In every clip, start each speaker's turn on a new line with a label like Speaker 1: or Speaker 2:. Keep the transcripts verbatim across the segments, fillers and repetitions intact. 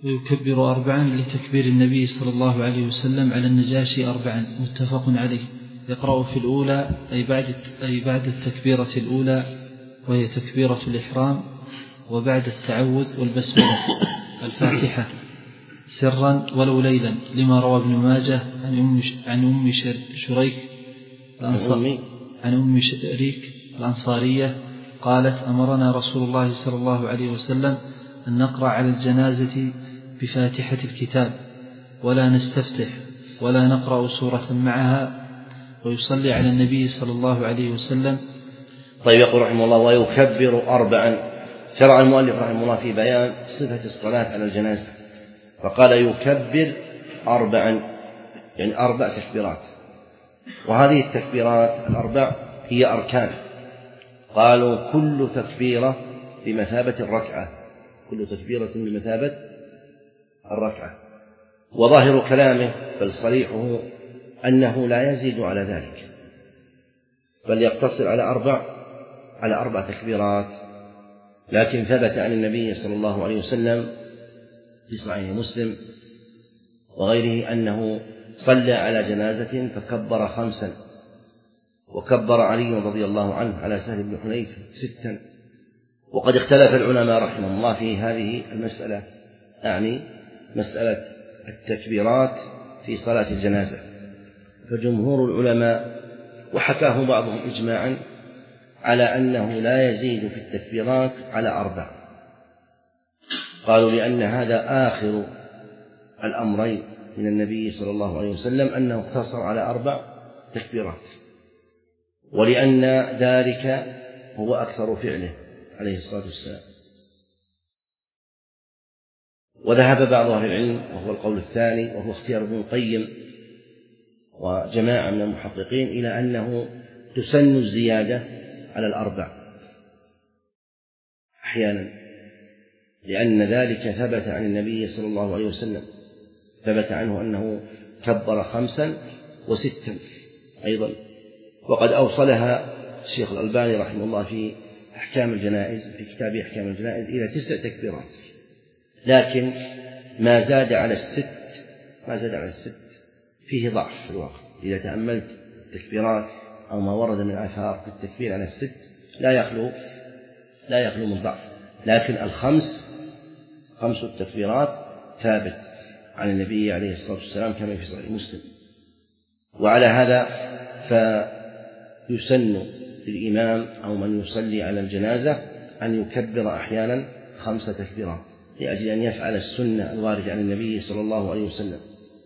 Speaker 1: ويكبر أربعا لتكبير النبي صلى الله عليه وسلم على النجاشي أربعا، متفق عليه. يقرأ في الأولى أي بعد, أي بعد التكبيرة الأولى وهي تكبيرة الإحرام، وبعد التعوذ والبسملة الفاتحة سرا ولو ليلا، لما روى ابن ماجه عن أم, عن أم شريك عن أم شريك الأنصارية قالت: أمرنا رسول الله صلى الله عليه وسلم أن نقرأ على الجنازة بفاتحة الكتاب ولا نستفتح ولا نقرأ سورة معها، ويصلي على النبي صلى الله عليه وسلم.
Speaker 2: طيب، يقول رحمه الله: ويكبر أربعا. شرع المؤلف رحمه الله في بيان صفة الصلاة على الجنازة، فقال: يكبر أربعا، يعني أربع تكبيرات. وهذه التكبيرات الأربع هي أركان. قالوا: كل تكبيرة بمثابة الركعة، كل تكبيرة بمثابة الركعة. وظاهر كلامه بل صريحه أنه لا يزيد على ذلك، بل يقتصر على أربع على أربع تكبيرات. لكن ثبت عن النبي صلى الله عليه وسلم في صحيح مسلم وغيره أنه صلى على جنازة فكبر خمسا، وكبر علي رضي الله عنه على سهل بن حنيف ستا. وقد اختلف العلماء رحمهم الله في هذه المسألة، أعني مسألة التكبيرات في صلاة الجنازة. فجمهور العلماء وحكاه بعضهم إجماعا على أنه لا يزيد في التكبيرات على أربع. قالوا: لأن هذا آخر الأمرين من النبي صلى الله عليه وسلم أنه اقتصر على أربع تكبيرات، ولأن ذلك هو أكثر فعله عليه الصلاة والسلام. وذهب بعض أهل العلم، وهو القول الثاني وهو اختيار ابن القيم وجماعة من المحققين، إلى أنه تسن الزيادة على الأربع أحيانا، لأن ذلك ثبت عن النبي صلى الله عليه وسلم، ثبت عنه أنه كبر خمسا وستا أيضا. وقد أوصلها الشيخ الألباني رحمه الله في أحكام الجنائز، في كتاب أحكام الجنائز، إلى تسع تكبيرات، لكن ما زاد على الست ما زاد على الست فيه ضعف في الواقع. إذا تأملت التكبيرات أو ما ورد من آثار في التكبير على الست لا يخلو لا يخلو من ضعف، لكن الخمس خمس التكبيرات ثابت عن النبي عليه الصلاة والسلام كما في صحيح مسلم. وعلى هذا فيسن للإمام أو من يصلي على الجنازة أن يكبر أحيانا خمس تكبيرات لأجل أن يفعل السنة الواردة عن النبي صلى الله عليه وسلم.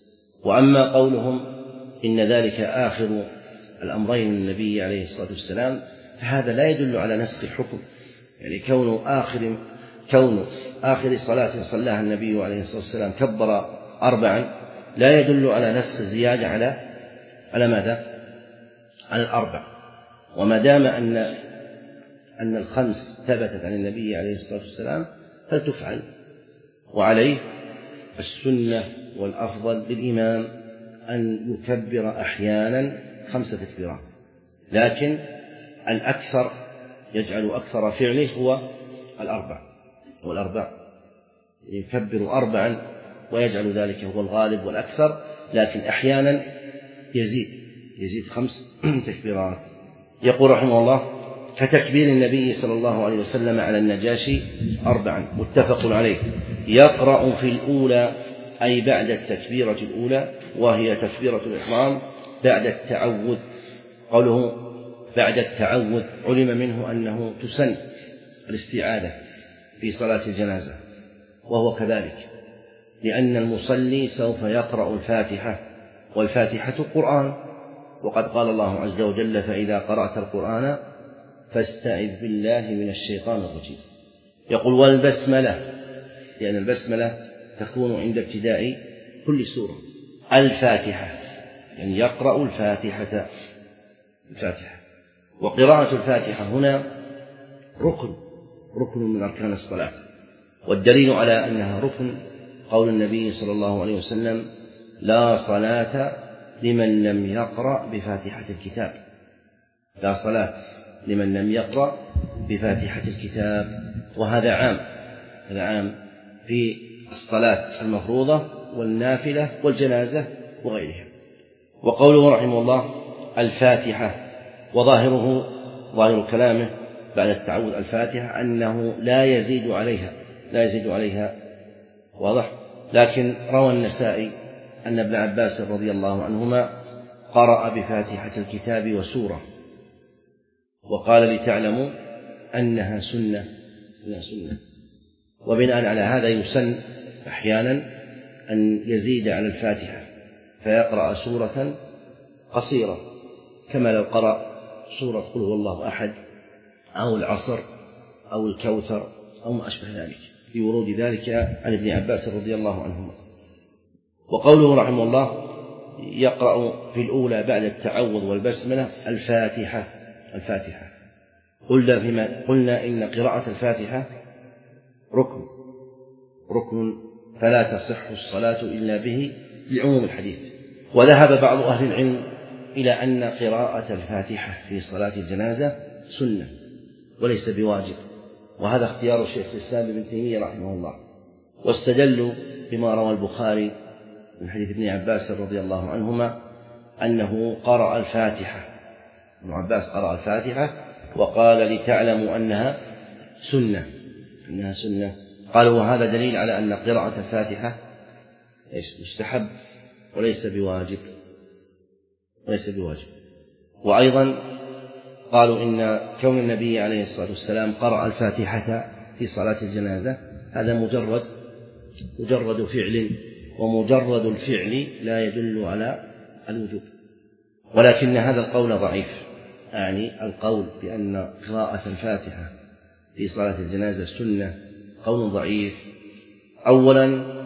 Speaker 2: وأما قولهم إن ذلك آخر الأمرين من النبي عليه الصلاة والسلام فهذا لا يدل على نسخ الحكم، يعني كون آخر كون آخر صلاة صلاها النبي عليه الصلاة والسلام كبر أربعا لا يدل على نسخ الزيادة على على ماذا؟ على الأربع. وما دام أن أن الخمس ثبتت عن النبي عليه الصلاة والسلام فلتفعل. وعليه السنة والأفضل للإمام أن يكبر أحيانا خمس تكبيرات، لكن الأكثر يجعل أكثر فعله هو الأربع والأربع يكبر أربعا ويجعل ذلك هو الغالب والأكثر، لكن أحيانا يزيد يزيد خمس تكبيرات. يقول رحمه الله: كتكبير النبي صلى الله عليه وسلم على النجاشي أربعا، متفق عليه. يقرأ في الأولى أي بعد التكبيرة الأولى وهي تكبيرة الإحرام بعد التعوذ. قوله بعد التعوذ علم منه أنه تسن الاستعاذة في صلاة الجنازة، وهو كذلك، لأن المصلي سوف يقرأ الفاتحة، والفاتحة قرآن، وقد قال الله عز وجل: فإذا قرأت القرآن فاستعذ بالله من الشيطان الرجيم. يقول: والبسملة، لأن البسملة تكون عند ابتداء كل سورة. الفاتحة يعني يقرأ الفاتحة الفاتحة وقراءة الفاتحة هنا ركن ركن من أركان الصلاة، والدليل على أنها ركن قول النبي صلى الله عليه وسلم: لا صلاة لمن لم يقرأ بفاتحة الكتاب. لا صلاة لمن لم يقرأ بفاتحة الكتاب. وهذا عام هذا عام في الصلاة المفروضة والنافلة والجنازة وغيرها. وقوله رحمه الله الفاتحة، وظاهره ظاهر كلامه بعد التعوذ الفاتحة أنه لا يزيد عليها لا يزيد عليها واضح. لكن روى النسائي أن ابن عباس رضي الله عنهما قرأ بفاتحة الكتاب وسورة، وقال لتعلموا أنها سنة أنها سنة. وبناء على هذا يسن أحيانا أن يزيد على الفاتحة فيقرأ سورة قصيرة، كما لو قرأ سورة قل هو الله أحد أو العصر أو الكوثر أو ما أشبه ذلك، لورود ذلك عن ابن عباس رضي الله عنهما. وقوله رحمه الله يقرأ في الأولى بعد التعوذ والبسملة الفاتحة الفاتحة قلنا, فيما قلنا إن قراءة الفاتحة ركن ركن فلا تصح الصلاة إلا به لعموم الحديث. وذهب بعض أهل العلم إلى أن قراءة الفاتحة في صلاة الجنازة سنة وليس بواجب، وهذا اختيار الشيخ الإسلام ابن تيمية رحمه الله، واستدلوا بما روى البخاري من حديث ابن عباس رضي الله عنهما أنه قرأ الفاتحة، ابن عباس قرأ الفاتحة وقال لتعلموا أنها سنة أنها سنة قالوا وهذا دليل على أن قراءة الفاتحة مستحب وليس بواجب وليس بواجب. وأيضا قالوا إن كون النبي عليه الصلاة والسلام قرأ الفاتحة في صلاة الجنازة هذا مجرد مجرد فعل، ومجرد الفعل لا يدل على الوجوب، ولكن هذا القول ضعيف، يعني القول بأن قراءة الفاتحة في صلاة الجنازة سنة قول ضعيف. أولا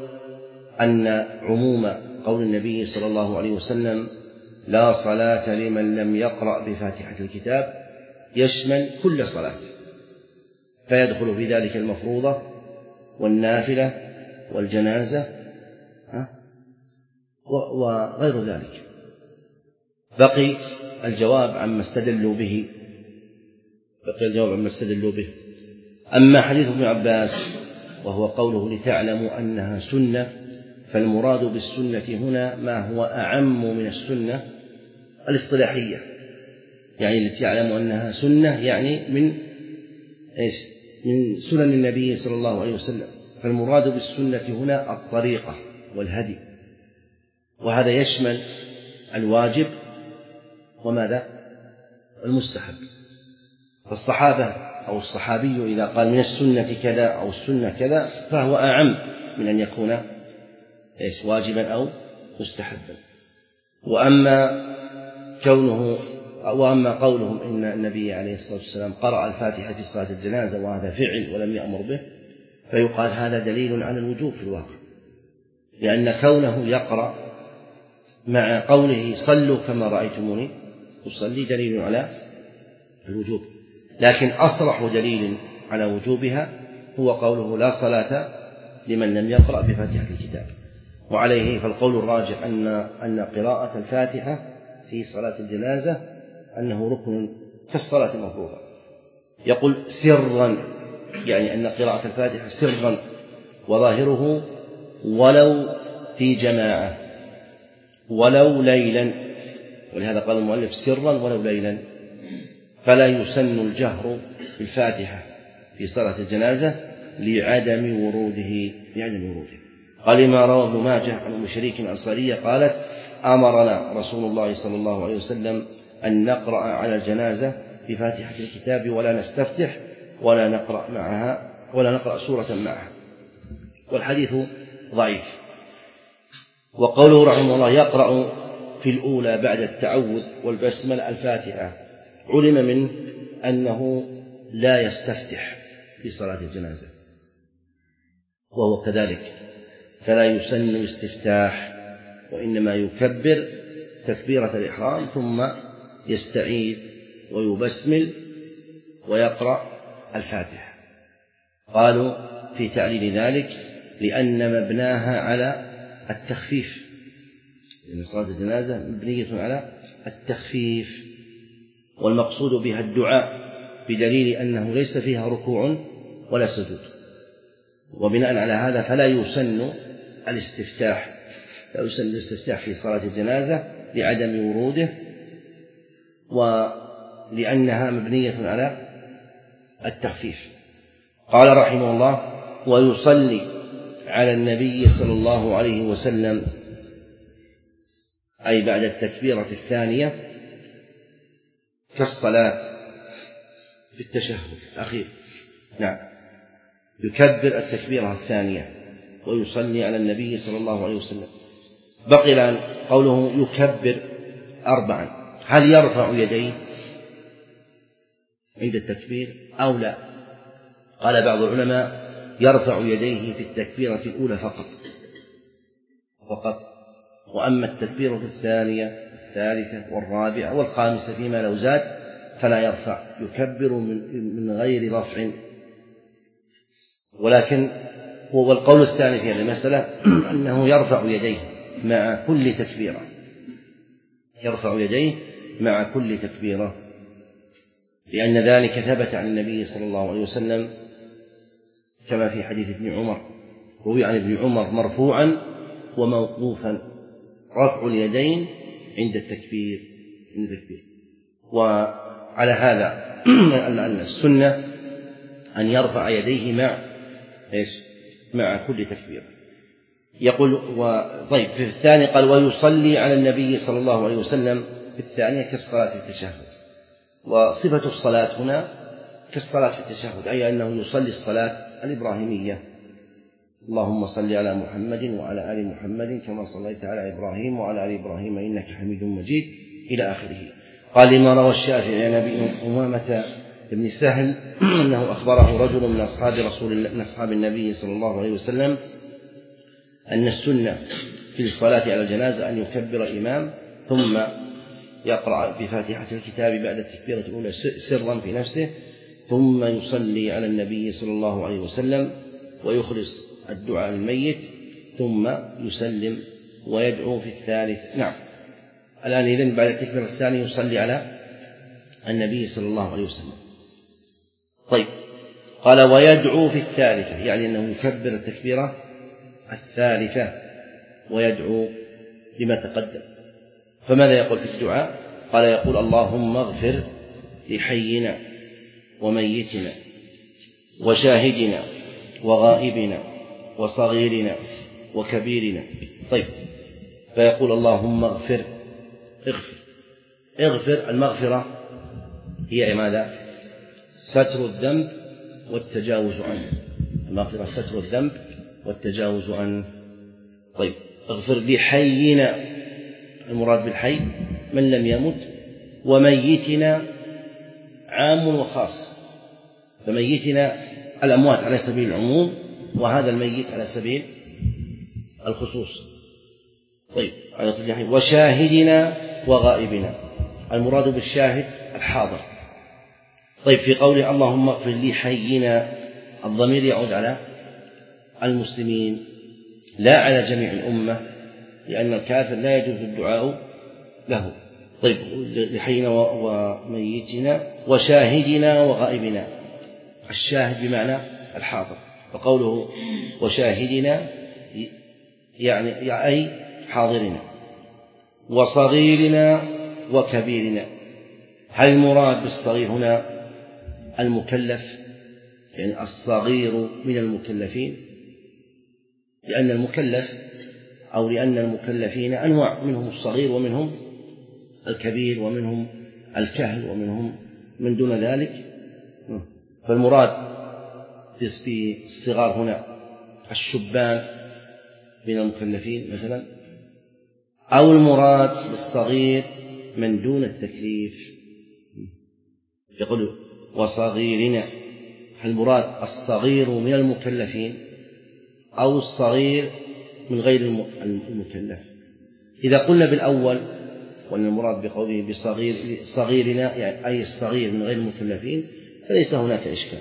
Speaker 2: أن عموم قول النبي صلى الله عليه وسلم لا صلاة لمن لم يقرأ بفاتحة الكتاب يشمل كل صلاة، فيدخل في ذلك المفروضة والنافلة والجنازة وغير ذلك. بقي الجواب عما استدلوا به بقي الجواب عما استدلوا به أما حديث ابن عباس وهو قوله لتعلموا أنها سنة، فالمراد بالسنة هنا ما هو أعم من السنة الاصطلاحية، يعني لتعلموا أنها سنة يعني من إيش؟ من سنن النبي صلى الله عليه وسلم، فالمراد بالسنة هنا الطريقة والهدي، وهذا يشمل الواجب وماذا؟ المستحب. فالصحابة أو الصحابي إذا قال من السنة كذا أو السنة كذا فهو أعم من أن يكون إيش؟ واجبا أو مستحبا. وأما كونه وأما قولهم إن النبي عليه الصلاة والسلام قرأ الفاتحة في صلاة الجنازة وهذا فعل ولم يأمر به، فيقال هذا دليل على الوجوب في الواقع، لأن كونه يقرأ مع قوله صلوا كما رأيتموني تصلي دليل على الوجوب، لكن أصرح دليل على وجوبها هو قوله لا صلاة لمن لم يقرأ بفاتحة الكتاب. وعليه فالقول الراجح أن أن قراءة الفاتحة في صلاة الجنازة أنه ركن كالصلاة المفروضة. يقول سرا، يعني أن قراءة الفاتحة سرا، وظاهره ولو في جماعة ولو ليلا، ولهذا قال المؤلف سرا ولو ليلا، فلا يسن الجهر بالفاتحة في صلاة الجنازة لعدم وروده لعدم وروده. قال ما روى ابن ماجه عن أم شريك الأنصارية قالت أمرنا رسول الله صلى الله عليه وسلم أن نقرأ على الجنازة بفاتحة الكتاب ولا نستفتح ولا نقرأ معها ولا نقرأ سورة معها، والحديث ضعيف. وقوله رحمه الله يقرأ في الأولى بعد التعوذ والبسملة الفاتحة، علم منه أنه لا يستفتح في صلاة الجنازة، وهو كذلك، فلا يسن الاستفتاح، وإنما يكبر تكبيرة الإحرام ثم يستعيذ ويبسمل ويقرأ الفاتحة. قالوا في تعليل ذلك لأن مبناها على التخفيف، لأن صلاة الجنازة مبنية على التخفيف، والمقصود بها الدعاء بدليل أنه ليس فيها ركوع ولا سجود، وبناء على هذا فلا يسن الاستفتاح لا يسن الاستفتاح في صلاة الجنازة لعدم وروده، ولأنها مبنية على التخفيف. قال رحمه الله: ويصلي على النبي صلى الله عليه وسلم، أي بعد التكبيرة الثانية، كالصلاة في التشهد الأخير. نعم، يكبر التكبيرة الثانية ويصلي على النبي صلى الله عليه وسلم. بقي الآن قوله يكبر أربعا، هل يرفع يديه عند التكبير أو لا؟ قال بعض العلماء: يرفع يديه في التكبيرة الأولى فقط فقط وأما التكبيرة الثانية الثالثة والرابعة والخامسة فيما لو زاد فلا يرفع، يكبر من غير رفع. ولكن هو القول الثاني في هذه المسألة أنه يرفع يديه مع كل تكبيرة يرفع يديه مع كل تكبيرة لأن ذلك ثبت عن النبي صلى الله عليه وسلم كما في حديث ابن عمر، روي عن ابن عمر مرفوعا وموقوفا: رفع اليدين عند التكبير عند التكبير. وعلى هذا أن السنة أن يرفع يديه مع إيش؟ مع كل تكبير. يقول و... طيب في الثاني قال: ويصلي على النبي صلى الله عليه وسلم في الثانية كالصلاة في التشهد. وصفة الصلاة هنا كالصلاة في التشهد، أي أنه يصلي الصلاة الإبراهيمية: اللهم صل على محمد وعلى آل محمد كما صليت على إبراهيم وعلى آل إبراهيم إنك حميد مجيد إلى آخره. قال: لما روى الشافعي عن أبي أمامة بن سهل أنه أخبره رجل من أصحاب رسول الله من أصحاب النبي صلى الله عليه وسلم أن السنة في الصلاة على الجنازة أن يكبر الإمام ثم يقرأ بفاتحة الكتاب بعد التكبيرة الأولى سرا في نفسه، ثم يصلي على النبي صلى الله عليه وسلم ويخلص الدعاء للميت، ثم يسلم ويدعو في الثالث. نعم، الآن إذن بعد التكبيرة الثانية يصلي على النبي صلى الله عليه وسلم. طيب، قال: ويدعو في الثالثة، يعني أنه يكبر التكبيرة الثالثة ويدعو لما تقدم. فماذا يقول في الدعاء؟ قال: يقول: اللهم اغفر لحينا وميتنا وشاهدنا وغائبنا وصغيرنا وكبيرنا. طيب، فيقول: اللهم اغفر اغفر اغفر المغفرة هي ماذا؟ ستر الذنب والتجاوز عنه. المغفرة ستر الذنب والتجاوز عنه. طيب، اغفر لحينا، المراد بالحي من لم يمت، وميتنا عام وخاص، فميتنا الأموات على سبيل العموم، وهذا الميت على سبيل الخصوص. طيب، وشاهدنا وغائبنا، المراد بالشاهد الحاضر. طيب، في قوله اللهم اغفر لي حينا، الضمير يعود على المسلمين لا على جميع الأمة، لأن الكافر لا يجوز الدعاء له. طيب، لحينا وميتنا وشاهدنا وغائبنا، الشاهد بمعنى الحاضر، فقوله وشاهدنا يعني أي حاضرنا، وصغيرنا وكبيرنا. هل المراد بالصغير هنا المكلف، يعني الصغير من المكلفين؟ لأن المكلف أو لأن المكلفين أنواع، منهم الصغير ومنهم الكبير ومنهم الكهل ومنهم من دون ذلك. فالمراد بالصغار هنا الشبان من المكلفين مثلا، أو المراد بالصغير من دون التكليف. يقول وصغيرنا، المراد الصغير من المكلفين أو الصغير من غير المكلف. إذا قلنا بالأول وأن المراد بقوله بصغير صغيرنا يعني أي الصغير من غير المكلفين فليس هناك إشكال.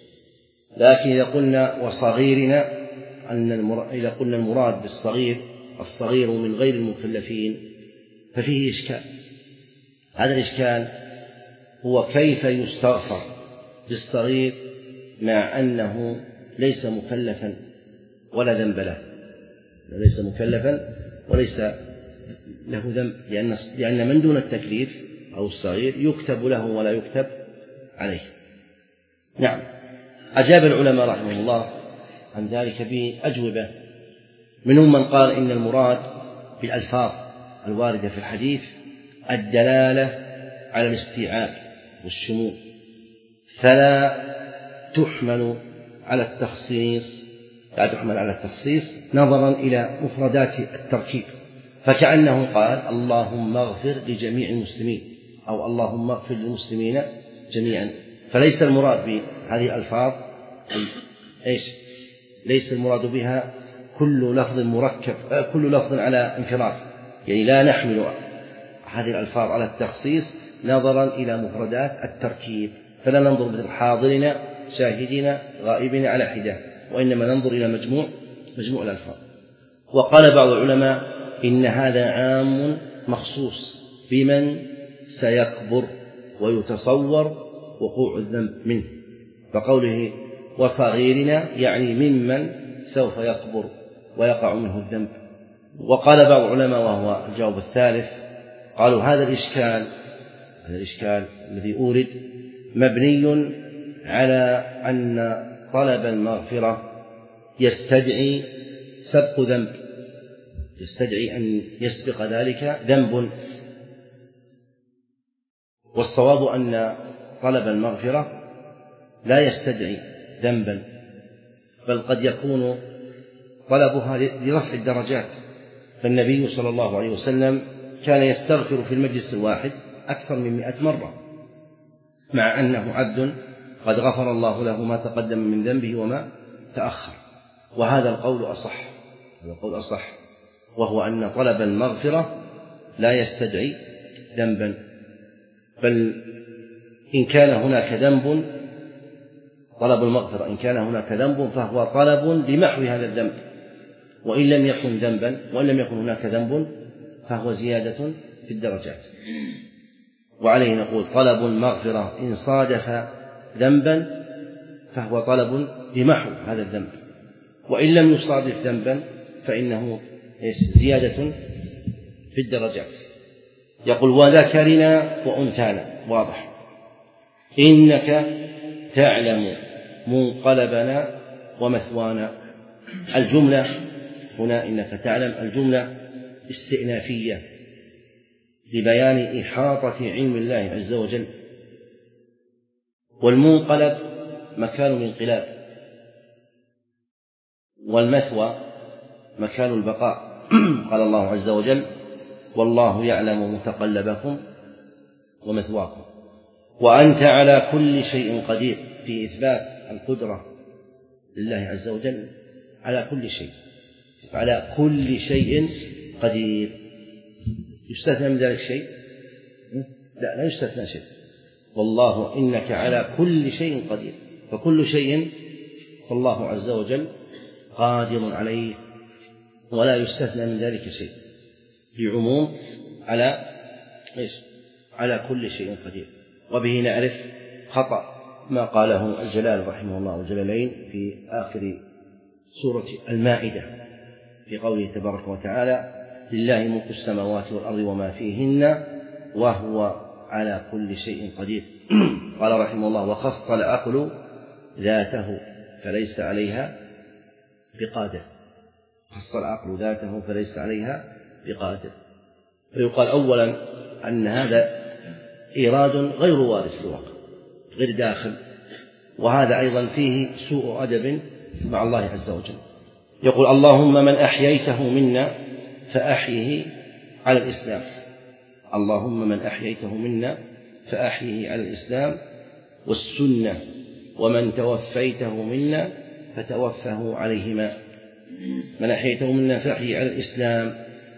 Speaker 2: لكن إذا قلنا وصغيرنا أن المراد إذا قلنا المراد بالصغير الصغير من غير المكلفين ففيه إشكال. هذا الإشكال هو كيف يستغفر بالصغير مع أنه ليس مكلفا ولا ذنب له، ليس مكلفا وليس له ذنب، لأن لأن من دون التكليف أو الصغير يكتب له ولا يكتب عليه. نعم. أجاب العلماء رحمه الله عن ذلك بأجوبة، منهم من قال إن المراد بالألفاظ الواردة في الحديث الدلالة على الاستيعاب والشمول، فلا تحمل على التخصيص لا تحمل على التخصيص نظرا إلى مفردات التركيب، فكأنه قال اللهم اغفر لجميع المسلمين أو اللهم اغفر للمسلمين جميعا، فليس المراد بهذه الألفاظ إيش؟ ليس المراد بها كل لفظ مركب، كل لفظ على انفراد، يعني لا نحمل هذه الألفاظ على التخصيص نظرا إلى مفردات التركيب، فلا ننظر مثل حاضرنا شاهدنا غائبنا على حدة، وإنما ننظر إلى مجموع مجموع الألفاظ. وقال بعض العلماء إن هذا عام مخصوص بمن سيكبر ويتصور وقوع الذنب منه، فقوله وصغيرنا يعني ممن سوف يكبر ويقع منه الذنب. وقال بعض العلماء وهو الجواب الثالث، قالوا هذا الإشكال هذا الإشكال الذي أورد مبني على أن طلب المغفرة يستدعي سبق ذنب، يستدعي أن يسبق ذلك ذنب، والصواب أن طلب المغفرة لا يستدعي ذنبا، بل قد يكون طلبها لرفع الدرجات، فالنبي صلى الله عليه وسلم كان يستغفر في المجلس الواحد أكثر من مئة مرة، مع أنه عبد قد غفر الله له ما تقدم من ذنبه وما تأخر. وهذا القول أصح هذا القول أصح وهو أن طلب المغفرة لا يستدعي ذنبا، بل إن كان هناك ذنب طلب المغفرة إن كان هناك ذنب فهو طلب لمحو هذا الذنب، وإن لم يكن ذنبا وإن لم يكن هناك ذنب فهو زيادة في الدرجات. وعليه نقول طلب المغفرة إن صادف ذنبا فهو طلب لمحو هذا الذنب، وإن لم يصادف ذنبا فإنه زيادة في الدرجات. يقول وذكرنا وأنثانا، واضح، إنك تعلم منقلبنا ومثوانا. الجملة هنا إنك تعلم الجملة استئنافية لبيان إحاطة علم الله عز وجل، والمنقلب مكان الانقلاب، والمثوى مكان البقاء. قال الله عز وجل والله يعلم متقلبكم ومثواكم. وأنت على كل شيء قدير، في إثبات القدرة لله عز وجل على كل شيء، على كل شيء قدير. يستثنى من ذلك شيء؟ لا لا يستثنى شيء. والله إنك على كل شيء قدير، فكل شيء فالله عز وجل قادر عليه، ولا يستثنى من ذلك شيء، بعموم على إيش؟ على كل شيء قدير. وبه نعرف خطأ ما قاله الجلال رحمه الله الجلالين في آخر سورة المائدة في قوله تبارك وتعالى لله ملك السماوات والأرض وما فيهن وهو على كل شيء قدير. قال رحمه الله وخص العقل ذاته فليس عليها بقادر، خص العقل ذاته فليس عليها بقادر. فيقال أولا أن هذا إيراد غير وارد في الواقع، غير داخل، وهذا أيضا فيه سوء أدب مع الله عز وجل. يقول اللهم من أحييته منا فأحيه على الإسلام، اللهم من أحييته منا فأحيه على الإسلام والسنة، ومن توفيته منا فتوفه عليهما. من أحييته منا فأحيه على الإسلام،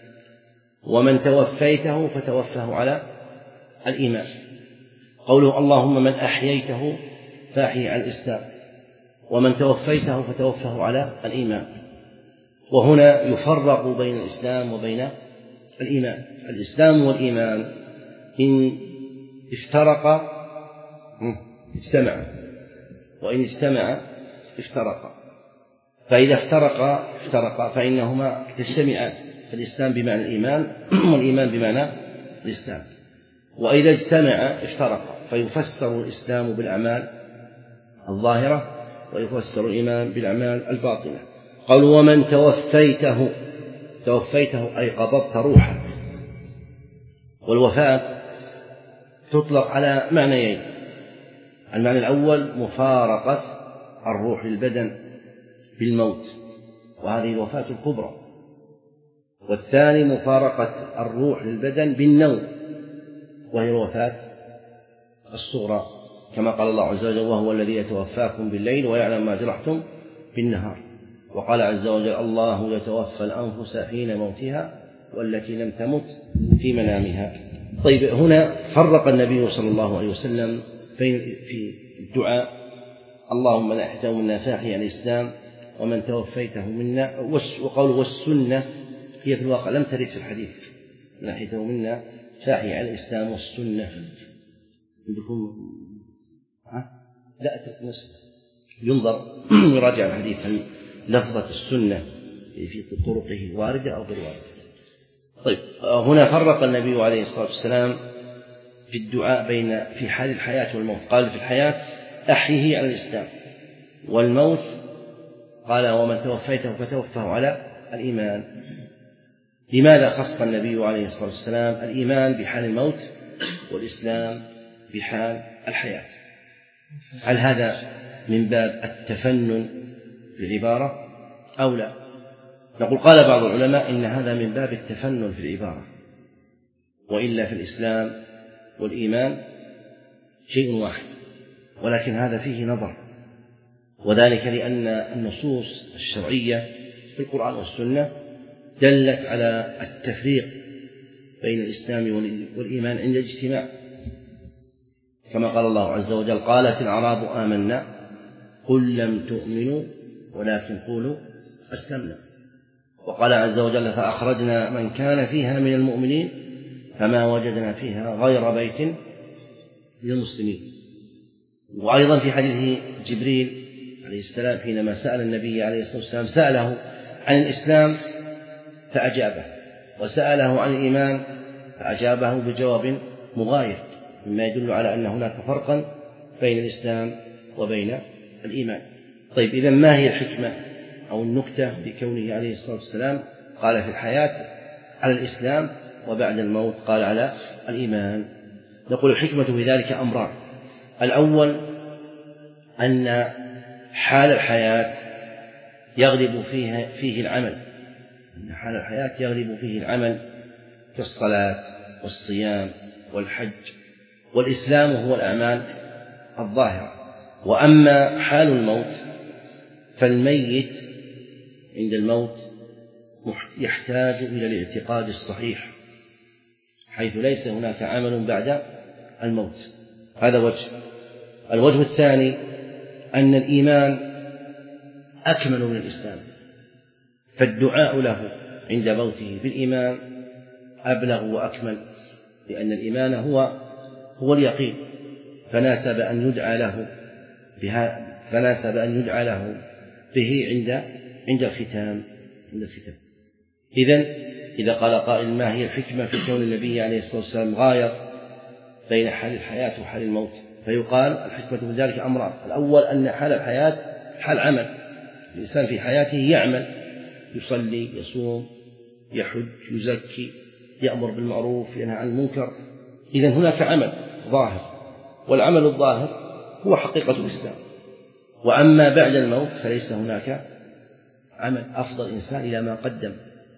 Speaker 2: ومن توفيته فتوفه على الإيمان. قوله اللهم من أحييته فأحيه على الإسلام، ومن توفيته فتوفه على الإيمان. وهنا يفرق بين الإسلام وبين الإيمان. الإسلام والإيمان إن افترقا اجتمعا، وإن اجتمعا افترقا. فإذا افترقا افترقا فإنهما يجتمعان، فالإسلام بمعنى الإيمان والإيمان بمعنى الإسلام. وإذا اجتمعا افترقا، فيفسر الإسلام بالأعمال الظاهرة ويفسر الإيمان بالأعمال الباطنة. قالوا ومن توفيته، توفيته أي قبضت روحك. والوفاة تطلق على معنيين: المعنى الأول مفارقة الروح للبدن بالموت، وهذه الوفاة الكبرى، والثاني مفارقة الروح للبدن بالنوم، وهي الوفاة الصغرى، كما قال الله عز وجل: وهو الذي يتوفاكم بالليل ويعلم ما جرحتم بالنهار. وقال عز وجل: الله يتوفى الأنفس حين موتها والتي لم تمت في منامها. طيب، هنا فرق النبي صلى الله عليه وسلم بين في الدعاء: اللهم من أحيته منا فأحيي الإسلام ومن توفيته منا، وقوله والسنة هي في الواقع لم ترد في الحديث، من أحيته منا فأحيي الإسلام والسنة. عندكم ها؟ لا أترك نسخ، ينظر يراجع الحديث هل لفظة السنة في طرقه واردة أو غير واردة. طيب، هنا فرق النبي عليه الصلاة والسلام في الدعاء بين في حال الحياة والموت. قال في الحياة أحيه على الإسلام، والموت قال ومن توفيته فتوفه على الإيمان. لماذا خص النبي عليه الصلاة والسلام الإيمان بحال الموت والإسلام بحال الحياة؟ هل هذا من باب التفنن في العبارة أو لا؟ نقول قال بعض العلماء إن هذا من باب التفنن في العبارة، وإلا في الإسلام والإيمان شيء واحد، ولكن هذا فيه نظر، وذلك لأن النصوص الشرعية في القرآن والسنة دلت على التفريق بين الإسلام والإيمان عند الاجتماع، كما قال الله عز وجل: قالت الأعراب آمنا قل لم تؤمنوا ولكن قولوا أسلمنا. وقال عز وجل: فأخرجنا من كان فيها من المؤمنين فما وجدنا فيها غير بيت للمسلمين. وأيضا في حديث جبريل عليه السلام حينما سأل النبي عليه الصلاة والسلام سأله عن الإسلام فأجابه، وسأله عن الإيمان فأجابه بجواب مغاير، مما يدل على أن هناك فرقا بين الإسلام وبين الإيمان. طيب، إذن ما هي الحكمة أو النكتة بكونه عليه الصلاة والسلام قال في الحياة على الإسلام وبعد الموت قال على الإيمان؟ نقول الحكمة في ذلك أمران: الأول أن حال الحياة يغلب فيه, فيه العمل، أن حال الحياة يغلب فيه العمل كالصلاة والصيام والحج، والإسلام هو الأعمال الظاهرة. وأما حال الموت فالميت عند الموت يحتاج إلى الاعتقاد الصحيح، حيث ليس هناك عمل بعد الموت. هذا وجه. الوجه الثاني أن الإيمان أكمل من الإسلام، فالدعاء له عند موته بالإيمان أبلغ وأكمل، لأن الإيمان هو هو اليقين، فناسب أن يدعى له بها فناسب أن يدعى له به عند عند الختام عند الختام. إذن إذا قال قائل: ما هي الحكمة في كون النبي عليه الصلاة والسلام غاير بين حال الحياة وحال الموت؟ فيقال الحكمة في ذلك أمران: الأول أن حال الحياة حال عمل، الإنسان في حياته يعمل، يصلي، يصوم، يحج، يزكي، يأمر بالمعروف، ينهى عن المنكر. إذن هناك عمل ظاهر، والعمل الظاهر هو حقيقة الإسلام. وأما بعد الموت فليس هناك عمل، أفضل الإنسان إلى ما قدم.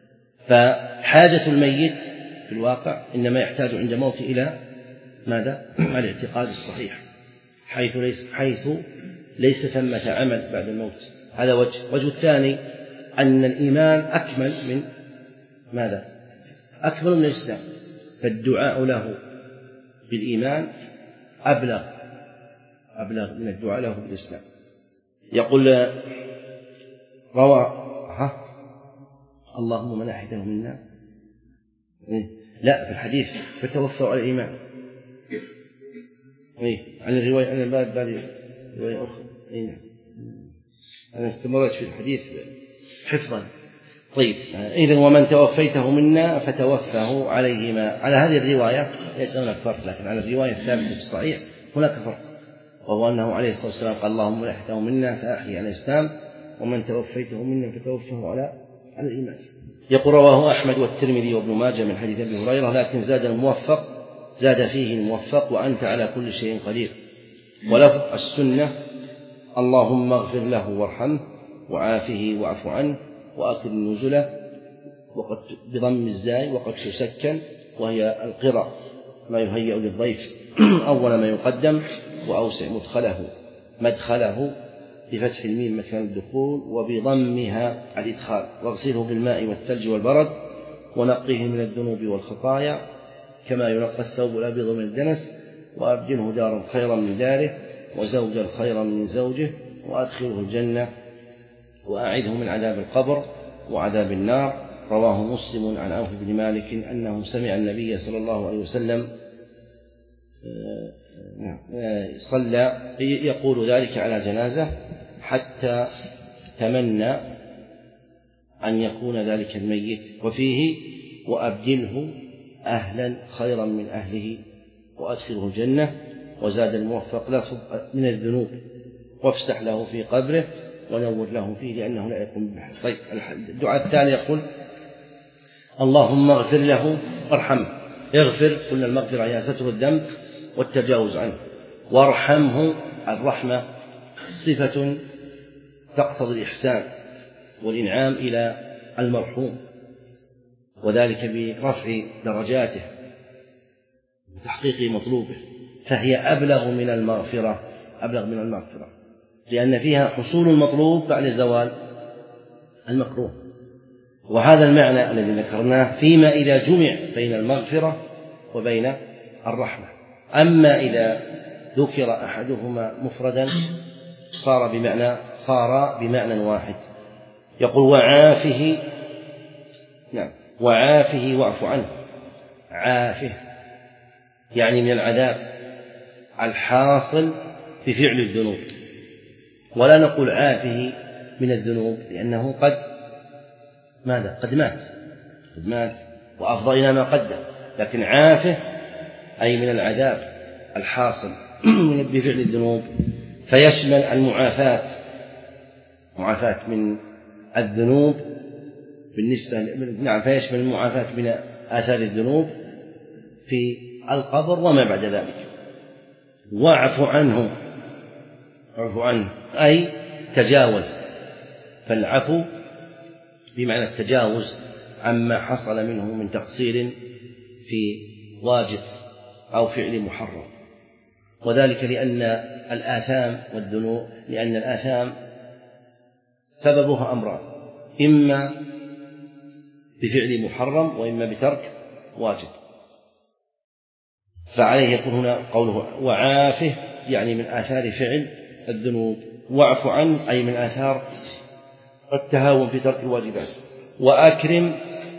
Speaker 2: فحاجة الميت في الواقع إنما يحتاج عند موته إلى ماذا؟ الاعتقاد الصحيح، حيث ليس, حيث ليس ثمة عمل بعد الموت. هذا وجه. وجه الثاني أن الإيمان أكمل من ماذا؟ أكمل من الإسلام، فالدعاء له بالإيمان أبلغ أبلغ من الدعاء له بالإسلام. يقول روى ها اللهم من أحيته منا، لا في الحديث فتوفوا على الإيمان، عن الرواية عن الباب بعد رواية أخرى. أنا استمرت في الحديث حفظا. طيب، إذن ومن توفيته منا فتوفه عليهما. على هذه الرواية ليس هناك فرق، لكن على الرواية الثابتة في الصحيح هناك فرق، وهو أنه عليه الصلاة والسلام قال اللهم من أحيته منا فأحيي على الإسلام، ومن توفيته منا فتوفه على على الإيمان. يقول رواه أحمد والترمذي وابن ماجه من حديث أبي هريرة، لكن زاد الموفق زاد فيه الموفق وأنت على كل شيء قدير. وله السنة اللهم اغفر له وارحمه وعافه واعف عنه وأكرم نزله، وقد بضم الزاي وقد تسكن، وهي القرى ما يهيأ للضيف أول ما يقدم، وأوسع مدخله مدخله بفتح الميم مكان الدخول وبضمها الإدخال، واغسله بالماء والثلج والبرد ونقيه من الذنوب والخطايا كما ينقى الثوب الأبيض من الدنس، وأبدله دارا خيرا من داره وزوجا خيرا من زوجه، وأدخله الجنة وأعذه من عذاب القبر وعذاب النار. رواه مسلم عن عوف بن مالك أنه سمع النبي صلى الله عليه وسلم صلى يقول ذلك على جنازة حتى تمنى أن يكون ذلك الميت. وفيه وأبدله أهلا خيرا من أهله وأدخله الجنة. وزاد الموفق لفظ من الذنوب وافسح له في قبره ونور له فيه لأنه لا يقوم بحث. طيب، الدعاء الثاني يقول اللهم اغفر له وارحمه. اغفر، قلنا المغفرة هي ستر الذنب والتجاوز عنه، وارحمه، الرحمة صفة تقتضي الإحسان والإنعام إلى المرحوم، وذلك برفع درجاته وتحقيق مطلوبه، فهي أبلغ من المغفرة أبلغ من المغفرة لأن فيها حصول المطلوب بعد زوال المكروه. وهذا المعنى الذي ذكرناه فيما إذا جمع بين المغفرة وبين الرحمة. أما إذا ذكر أحدهما مفردا صار بمعنى صار بمعنى واحد. يقول وعافه، نعم، وعافه واعف عنه. عافه يعني من العذاب الحاصل بفعل الذنوب، ولا نقول عافه من الذنوب لأنه قد ماذا قد مات قد مات وأفضى إلى ما قدم، لكن عافه أي من العذاب الحاصل بفعل الذنوب، فيشمل المعافاة معافاة من الذنوب بالنسبة نعم فيشمل المعافاة من آثار الذنوب في القبر وما بعد ذلك. واعف عنه واعف عنه أي تجاوز، فالعفو بمعنى التجاوز عما حصل منه من تقصير في واجب أو فعل محرم، وذلك لأن الآثام والذنوب لأن الآثام سببها أمران، إما بفعل محرم وإما بترك واجب. فعليه يكون هنا قوله وعافه يعني من آثار فعل الذنوب، واعف عنه أي من آثار التهاون في ترك الواجبات. وأكرم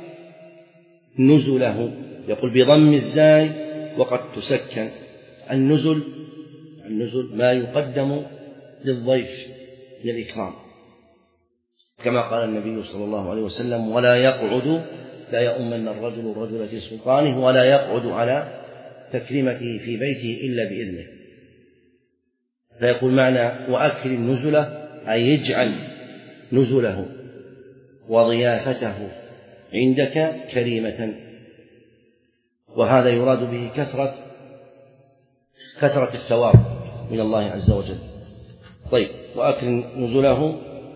Speaker 2: نزله، يقول بضم الزاي وقد تسكن. النزل النزل ما يقدم للضيف من الإكرام، كما قال النبي صلى الله عليه وسلم ولا يقعد لا يؤمن الرجل الرجل في سلطانه ولا يقعد على تكريمته في بيته إلا بإذنه. فيقول معنى وأكرم نزله أي يجعل نزله وضيافته عندك كريمة، وهذا يراد به كثرة كثرة الثواب من الله عز وجل. طيب، وأكرم نزله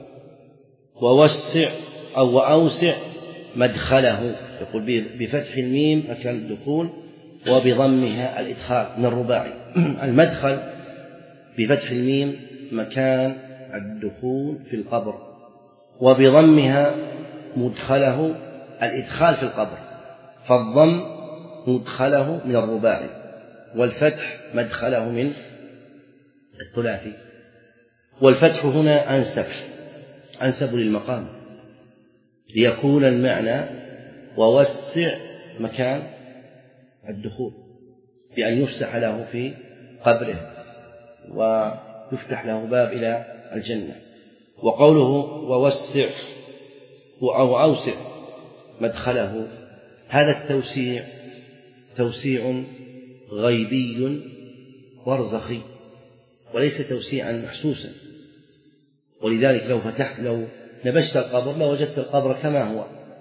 Speaker 2: ووسع أو وأوسع مدخله، يقول بفتح الميم مكان الدخول وبضمها الإدخال من الرباعي. المدخل بفتح الميم مكان الدخول في القبر، وبضمها مدخله الإدخال في القبر، فالضم مدخله من الرباعي والفتح مدخله من الثلاثي. والفتح هنا أنسب أنسب للمقام ليكون المعنى ووسع مكان الدخول بأن يفتح له في قبره ويفتح له باب إلى الجنة. وقوله ووسع أو أوسع مدخله، هذا التوسيع توسيع غيبي برزخي وليس توسيعا محسوسا. ولذلك لو فتحت لو نبشت القبر لوجدت القبر كما هو،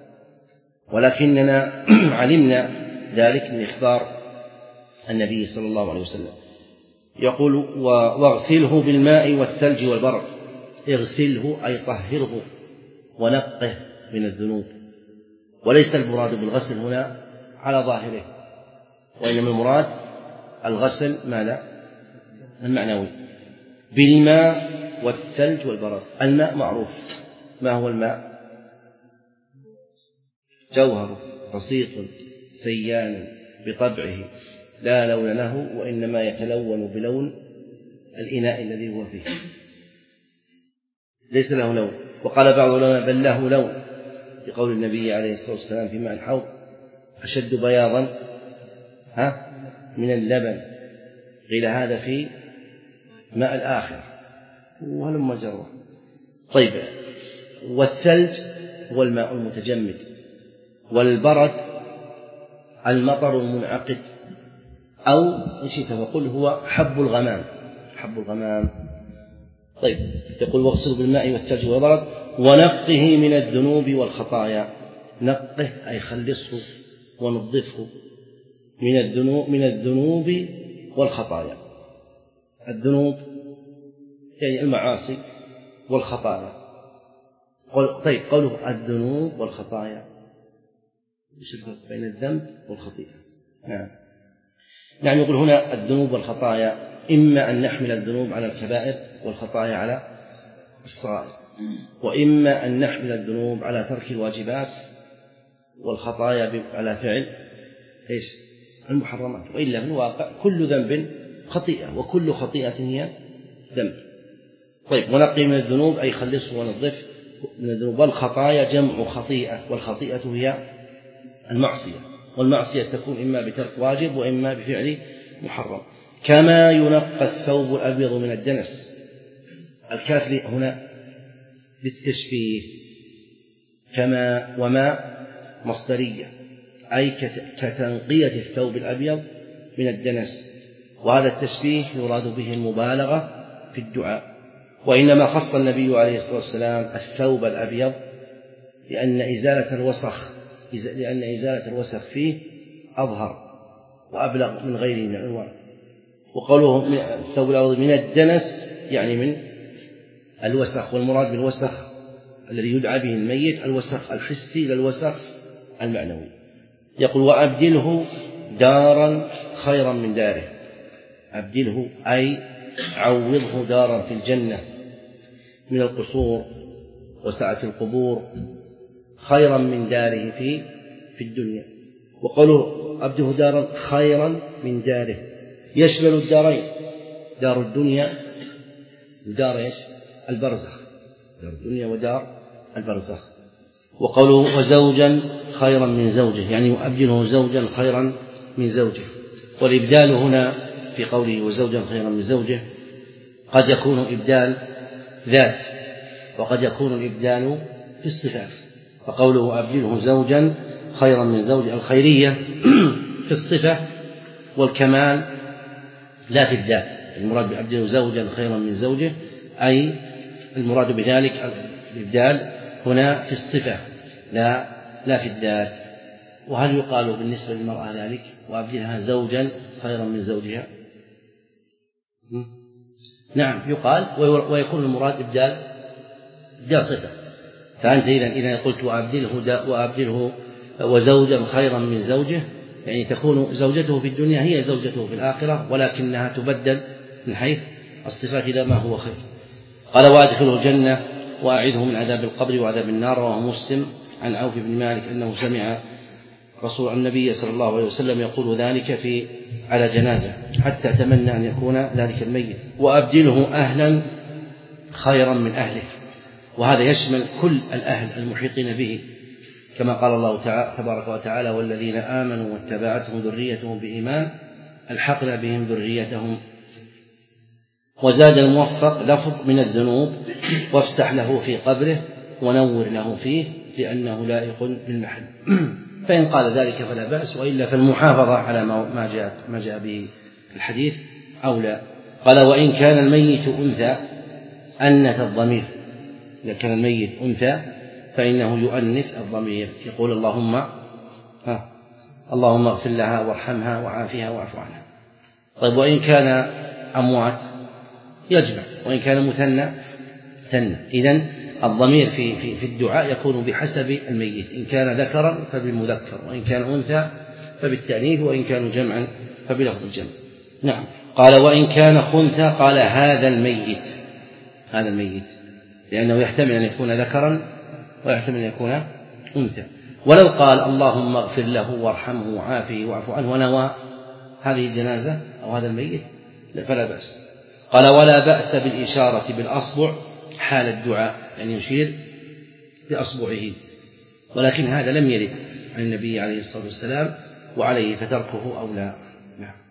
Speaker 2: ولكننا علمنا ذلك من إخبار النبي صلى الله عليه وسلم. يقول واغسله بالماء والثلج والبرد. اغسله أي طهره ونقه من الذنوب، وليس المراد بالغسل هنا على ظاهره، وإنما المراد الغسل ماذا؟ المعنوي بالماء والثلج والبرد. الماء معروف، ما هو الماء؟ جوهر بسيط سيان بطبعه لا لون له، وإنما يتلون بلون الإناء الذي هو فيه، ليس له لون. وقال بعض العلماء بل له لون، بقول النبي عليه الصلاة والسلام في ماء الحوض أشد بياضا ها من اللبن. قيل هذا في ماء الآخر وهلم جرة. طيب، والثلج هو الماء المتجمد، والبرد المطر المنعقد، أو إن شئت فقل هو حب الغمام. حب الغمام. طيب، يقول واغسل بالماء والثلج والبرد ونقه من الذنوب والخطايا. نقه أي خلصه ونظفه من الذنوب من الذنوب والخطايا. الذنوب يعني المعاصي والخطايا. طيب، قوله الذنوب والخطايا، ايش الفرق بين الذنب والخطيئة؟ نعم نعم يقول هنا الذنوب والخطايا، إما أن نحمل الذنوب على الكبائر والخطايا على الصغائر، وإما أن نحمل الذنوب على ترك الواجبات والخطايا على فعل إيش؟ المحرمات. وإلا في الواقع كل ذنب خطيئة، وكل خطيئة هي ذنب. طيب، ونقي من الذنوب أي خلصه ونظف من الذنوب. والخطايا جمع خطيئة، والخطيئة هي المعصية، والمعصية تكون إما بترك واجب وإما بفعل محرم. كما ينقى الثوب الأبيض من الدنس. الكاف هنا للتشبيه، كما وما مصدرية أي كتنقية الثوب الأبيض من الدنس، وهذا التشبيه يراد به المبالغة في الدعاء. وإنما خص النبي عليه الصلاة والسلام الثوب الأبيض لأن إزالة الوسخ لأن إزالة الوسخ فيه أظهر وأبلغ من غيره من الأنواع. وقوله من الثوب الأبيض من الدنس يعني من الوسخ، والمراد بالوسخ الذي يدعى به الميت الوسخ الحسي للوسخ المعنوي. يقول وأبدله دارا خيرا من داره. أبدله أي عوضه دارا في الجنة من القصور وسعة القبور خيرا من داره في في الدنيا. وقوله أبدله دارا خيرا من داره يشمل الدارين، دار الدنيا ودار إيش؟ البرزخ، دار الدنيا ودار البرزخ. وقوله وزوجا خيرا من زوجه يعني أبدله زوجا خيرا من زوجه. والإبدال هنا في قوله وزوجا خيرا من زوجه قد يكون إبدال ذات، وقد يكون الإبدال في الصفات. فقوله أبدله زوجا خيرا من زوجه الخيرية في الصفة والكمال لا في الذات. المراد بأبدله زوجا خيرا من زوجه أي المراد بذلك الإبدال هنا في الصفة لا لا في الذات. وهل يقال بالنسبة للمرأة ذلك وأبدلها زوجا خيرا من زوجها؟ نعم يقال، ويكون المراد إبدال إبدال صفة. فأنت إذا إذا قلت وأبدله وأبدله وزوجا خيرا من زوجه يعني تكون زوجته في الدنيا هي زوجته في الآخرة، ولكنها تبدل من حيث الصفات إلى ما هو خير. قال وأدخله الجنة وأعذه من عذاب القبر وعذاب النار. رواه مسلم عن عوف بن مالك أنه سمع رسول النبي صلى الله عليه وسلم يقول ذلك في على جنازة حتى تمنى أن يكون ذلك الميت. وأبدله أهلا خيرا من أهله، وهذا يشمل كل الأهل المحيطين به، كما قال الله تعالى تبارك وتعالى والذين آمنوا واتبعتهم ذريتهم بإيمان ألحقنا بهم ذريتهم وزاد الموفق لفظ من الذنوب وافسح له في قبره ونور له فيه لأنه لائق بالمحل. فإن قال ذلك فلا بأس، وإلا فالمحافظة على ما جاء ما جاء به الحديث أولى. قال وإن كان الميت أنثى أنث الضمير، إذا كان الميت أنثى فإنه يؤنث الضمير، يقول اللهم ها اللهم اغفر لها وارحمها وعافها واعف عنها. طيب وإن كان أموات يجمع، وإن كان مثنى ثنى. إذن الضمير في في في الدعاء يكون بحسب الميت، إن كان ذكرا فبالمذكر، وإن كان أنثى فبالتأنيث، وإن كانوا جمعا فبلفظ الجمع. نعم. قال وإن كان خنثى قال هذا الميت، هذا الميت، لأنه يحتمل أن يكون ذكرا ويحتمل أن يكون أنثى. ولو قال اللهم اغفر له وارحمه وعافه واعف عنه ونوى هذه الجنازة أو هذا الميت فلا بأس. قال ولا بأس بالإشارة بالأصبع حال الدعاء، يعني يشير بأصبعه، ولكن هذا لم يرد عن النبي عليه الصلاة والسلام، وعليه فتركه أولى. نعم.